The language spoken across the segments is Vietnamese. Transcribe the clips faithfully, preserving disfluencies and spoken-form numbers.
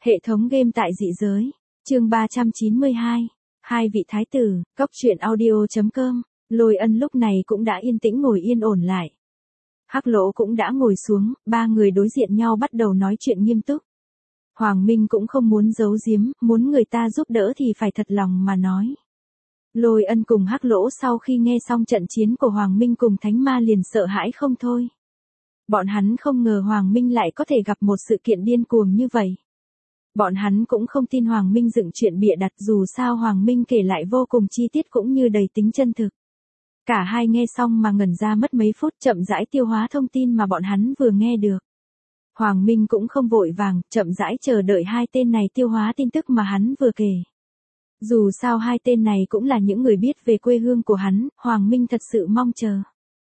Hệ thống game tại dị giới. Chương ba trăm chín mươi hai. Hai vị thái tử, cốc truyện audio chấm com. Lôi Ân lúc này cũng đã yên tĩnh ngồi yên ổn lại. Hắc Lỗ cũng đã ngồi xuống, ba người đối diện nhau bắt đầu nói chuyện nghiêm túc. Hoàng Minh cũng không muốn giấu giếm, muốn người ta giúp đỡ thì phải thật lòng mà nói. Lôi Ân cùng Hắc Lỗ sau khi nghe xong trận chiến của Hoàng Minh cùng Thánh Ma liền sợ hãi không thôi. Bọn hắn không ngờ Hoàng Minh lại có thể gặp một sự kiện điên cuồng như vậy. Bọn hắn cũng không tin Hoàng Minh dựng chuyện bịa đặt, dù sao Hoàng Minh kể lại vô cùng chi tiết cũng như đầy tính chân thực. Cả hai nghe xong mà ngẩn ra mất mấy phút, chậm rãi tiêu hóa thông tin mà bọn hắn vừa nghe được. Hoàng Minh cũng không vội vàng, chậm rãi chờ đợi hai tên này tiêu hóa tin tức mà hắn vừa kể. Dù sao hai tên này cũng là những người biết về quê hương của hắn, Hoàng Minh thật sự mong chờ.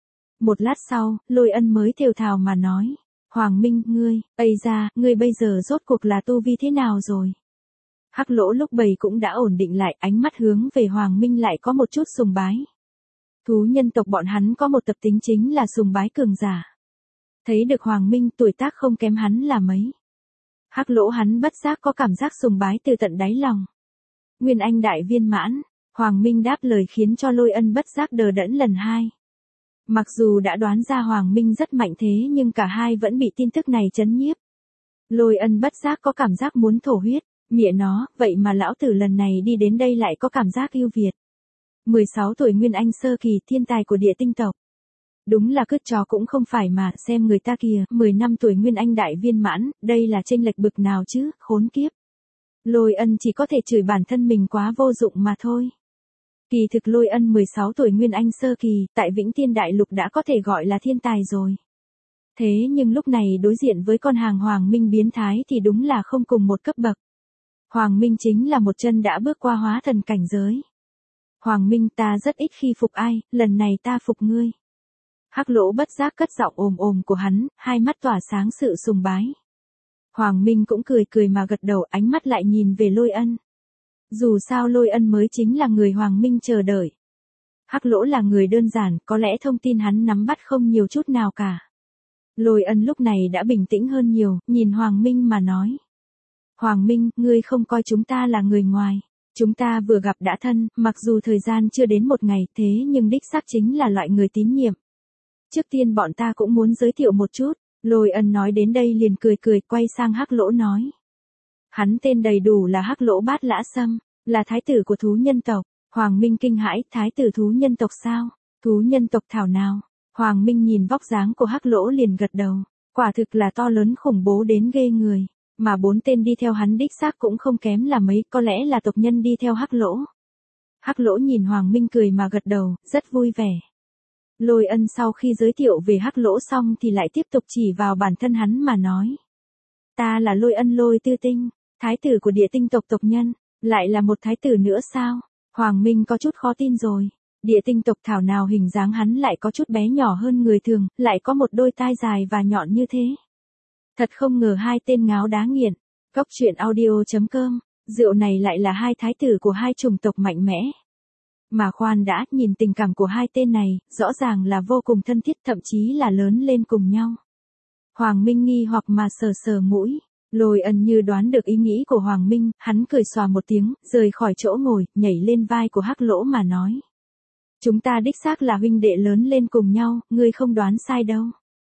Một lát sau, Lôi Ân mới thều thào mà nói. Hoàng Minh, ngươi, ây ra, ngươi bây giờ rốt cuộc là tu vi thế nào rồi? Hắc Lỗ lúc bầy cũng đã ổn định lại, ánh mắt hướng về Hoàng Minh lại có một chút sùng bái. Thú nhân tộc bọn hắn có một tập tính chính là sùng bái cường giả. Thấy được Hoàng Minh tuổi tác không kém hắn là mấy. Hắc Lỗ hắn bất giác có cảm giác sùng bái từ tận đáy lòng. Nguyên Anh đại viên mãn, Hoàng Minh đáp lời khiến cho Lôi Ân bất giác đờ đẫn lần hai. Mặc dù đã đoán ra Hoàng Minh rất mạnh thế nhưng cả hai vẫn bị tin tức này chấn nhiếp. Lôi Ân bất giác có cảm giác muốn thổ huyết, mẹ nó, vậy mà lão tử lần này đi đến đây lại có cảm giác yêu Việt. mười sáu tuổi Nguyên Anh sơ kỳ, thiên tài của địa tinh tộc. Đúng là cứt chó cũng không phải mà, xem người ta kìa, mười lăm tuổi Nguyên Anh đại viên mãn, đây là chênh lệch bực nào chứ, khốn kiếp. Lôi Ân chỉ có thể chửi bản thân mình quá vô dụng mà thôi. Kỳ thực Lôi Ân mười sáu tuổi Nguyên Anh sơ kỳ, tại Vĩnh Tiên Đại Lục đã có thể gọi là thiên tài rồi. Thế nhưng lúc này đối diện với con hàng Hoàng Minh biến thái thì đúng là không cùng một cấp bậc. Hoàng Minh chính là một chân đã bước qua hóa thần cảnh giới. Hoàng Minh, ta rất ít khi phục ai, lần này ta phục ngươi. Hắc Lỗ bất giác cất giọng ồm ồm của hắn, hai mắt tỏa sáng sự sùng bái. Hoàng Minh cũng cười cười mà gật đầu, ánh mắt lại nhìn về Lôi Ân. Dù sao Lôi Ân mới chính là người Hoàng Minh chờ đợi. Hắc Lỗ là người đơn giản, có lẽ thông tin hắn nắm bắt không nhiều chút nào cả. Lôi Ân lúc này đã bình tĩnh hơn nhiều, nhìn Hoàng Minh mà nói. Hoàng Minh, ngươi không coi chúng ta là người ngoài. Chúng ta vừa gặp đã thân, mặc dù thời gian chưa đến một ngày, thế nhưng đích xác chính là loại người tín nhiệm. Trước tiên bọn ta cũng muốn giới thiệu một chút. Lôi Ân nói đến đây liền cười cười, quay sang Hắc Lỗ nói. Hắn tên đầy đủ là Hắc Lỗ Bát Lã Sâm, là thái tử của thú nhân tộc. Hoàng Minh kinh hãi, thái tử thú nhân tộc sao? Thú nhân tộc thảo nào? Hoàng Minh nhìn vóc dáng của Hắc Lỗ liền gật đầu. Quả thực là to lớn khủng bố đến ghê người. Mà bốn tên đi theo hắn đích xác cũng không kém là mấy, có lẽ là tộc nhân đi theo Hắc Lỗ. Hắc Lỗ nhìn Hoàng Minh cười mà gật đầu, rất vui vẻ. Lôi Ân sau khi giới thiệu về Hắc Lỗ xong thì lại tiếp tục chỉ vào bản thân hắn mà nói. Ta là Lôi Ân Lôi Tư Tinh, thái tử của địa tinh tộc tộc nhân, lại là một thái tử nữa sao? Hoàng Minh có chút khó tin rồi. Địa tinh tộc thảo nào hình dáng hắn lại có chút bé nhỏ hơn người thường, lại có một đôi tai dài và nhọn như thế. Thật không ngờ hai tên ngáo đá nghiện. Cốc truyện audio chấm com, rượu này lại là hai thái tử của hai chủng tộc mạnh mẽ. Mà khoan đã, nhìn tình cảm của hai tên này, rõ ràng là vô cùng thân thiết, thậm chí là lớn lên cùng nhau. Hoàng Minh nghi hoặc mà sờ sờ mũi. Lôi Ân như đoán được ý nghĩ của Hoàng Minh, hắn cười xòa một tiếng, rời khỏi chỗ ngồi, nhảy lên vai của Hắc Lỗ mà nói. Chúng ta đích xác là huynh đệ lớn lên cùng nhau, ngươi không đoán sai đâu.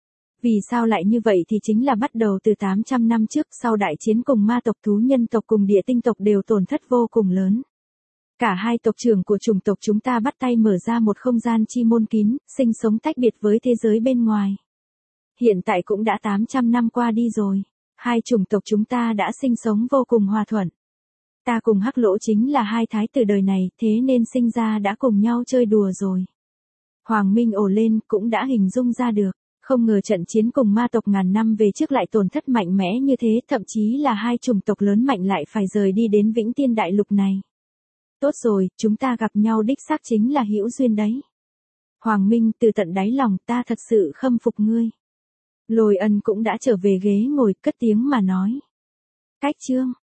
Vì sao lại như vậy thì chính là bắt đầu từ tám trăm năm trước, sau đại chiến cùng ma tộc, thú nhân tộc cùng địa tinh tộc đều tổn thất vô cùng lớn. Cả hai tộc trưởng của chủng tộc chúng ta bắt tay mở ra một không gian chi môn kín, sinh sống tách biệt với thế giới bên ngoài. Hiện tại cũng đã tám trăm năm qua đi rồi, hai chủng tộc chúng ta đã sinh sống vô cùng hòa thuận. Ta cùng Hắc Lỗ chính là hai thái tử đời này, thế nên sinh ra đã cùng nhau chơi đùa rồi. Hoàng Minh ồ lên, cũng đã hình dung ra được. Không ngờ trận chiến cùng ma tộc ngàn năm về trước lại tổn thất mạnh mẽ như thế, thậm chí là hai chủng tộc lớn mạnh lại phải rời đi đến Vĩnh Tiên Đại Lục này. Tốt rồi, chúng ta gặp nhau đích xác chính là hữu duyên đấy. Hoàng Minh, từ tận đáy lòng ta thật sự khâm phục ngươi. Lôi Ân cũng đã trở về ghế ngồi, cất tiếng mà nói. Cách chương.